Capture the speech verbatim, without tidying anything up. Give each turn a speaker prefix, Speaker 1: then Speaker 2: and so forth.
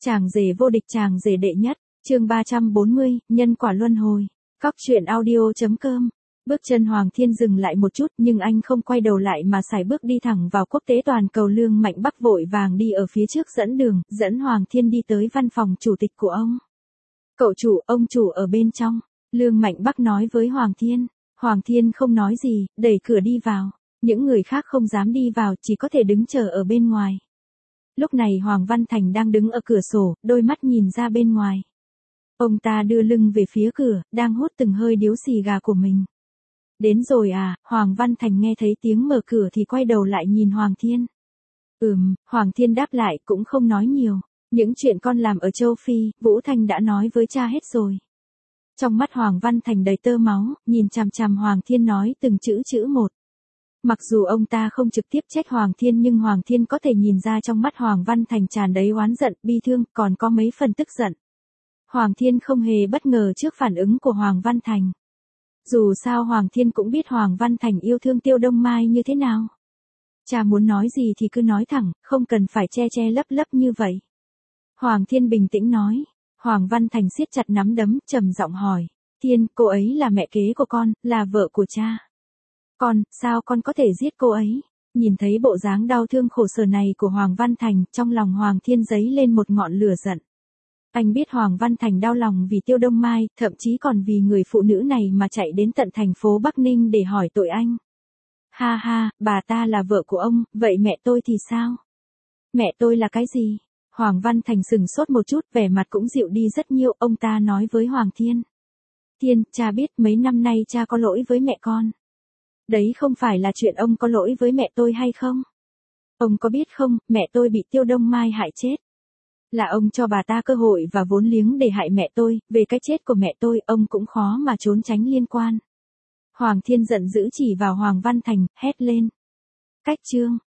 Speaker 1: Chàng rể vô địch, chàng rể đệ nhất, chương ba trăm bốn mươi, nhân quả luân hồi. Cóc truyện audio.com. Bước chân Hoàng Thiên dừng lại một chút, nhưng anh không quay đầu lại mà sải bước đi thẳng vào quốc tế toàn cầu. Lương Mạnh Bắc vội vàng đi ở phía trước dẫn đường, dẫn Hoàng Thiên đi tới văn phòng chủ tịch của ông. Cậu chủ, ông chủ ở bên trong, Lương Mạnh Bắc nói với Hoàng Thiên. Hoàng Thiên không nói gì, đẩy cửa đi vào. Những người khác không dám đi vào, chỉ có thể đứng chờ ở bên ngoài. Lúc này Hoàng Văn Thành đang đứng ở cửa sổ, đôi mắt nhìn ra bên ngoài. Ông ta đưa lưng về phía cửa, đang hút từng hơi điếu xì gà của mình. Đến rồi à, Hoàng Văn Thành nghe thấy tiếng mở cửa thì quay đầu lại nhìn Hoàng Thiên. Ừm, Hoàng Thiên đáp lại cũng không nói nhiều. Những chuyện con làm ở châu Phi, Vũ Thanh đã nói với cha hết rồi. Trong mắt Hoàng Văn Thành đầy tơ máu, nhìn chằm chằm Hoàng Thiên nói từng chữ chữ một. Mặc dù ông ta không trực tiếp trách Hoàng Thiên nhưng Hoàng Thiên có thể nhìn ra trong mắt Hoàng Văn Thành tràn đầy oán giận, bi thương, còn có mấy phần tức giận. Hoàng Thiên không hề bất ngờ trước phản ứng của Hoàng Văn Thành. Dù sao Hoàng Thiên cũng biết Hoàng Văn Thành yêu thương Tiêu Đông Mai như thế nào. Cha muốn nói gì thì cứ nói thẳng, không cần phải che che lấp lấp như vậy. Hoàng Thiên bình tĩnh nói. Hoàng Văn Thành siết chặt nắm đấm, trầm giọng hỏi. Thiên, cô ấy là mẹ kế của con, là vợ của cha. Con, sao con có thể giết cô ấy? Nhìn thấy bộ dáng đau thương khổ sở này của Hoàng Văn Thành, trong lòng Hoàng Thiên dấy lên một ngọn lửa giận. Anh biết Hoàng Văn Thành đau lòng vì Tiêu Đông Mai, thậm chí còn vì người phụ nữ này mà chạy đến tận thành phố Bắc Ninh để hỏi tội anh. Ha ha, bà ta là vợ của ông, vậy mẹ tôi thì sao? Mẹ tôi là cái gì? Hoàng Văn Thành sừng sốt một chút, vẻ mặt cũng dịu đi rất nhiều, ông ta nói với Hoàng Thiên. Thiên, cha biết mấy năm nay cha có lỗi với mẹ con. Đấy không phải là chuyện ông có lỗi với mẹ tôi hay không? Ông có biết không, mẹ tôi bị Tiêu Đông Mai hại chết. Là ông cho bà ta cơ hội và vốn liếng để hại mẹ tôi, về cái chết của mẹ tôi, ông cũng khó mà trốn tránh liên quan. Hoàng Thiên giận dữ chỉ vào Hoàng Văn Thành, hét lên. Cách chương.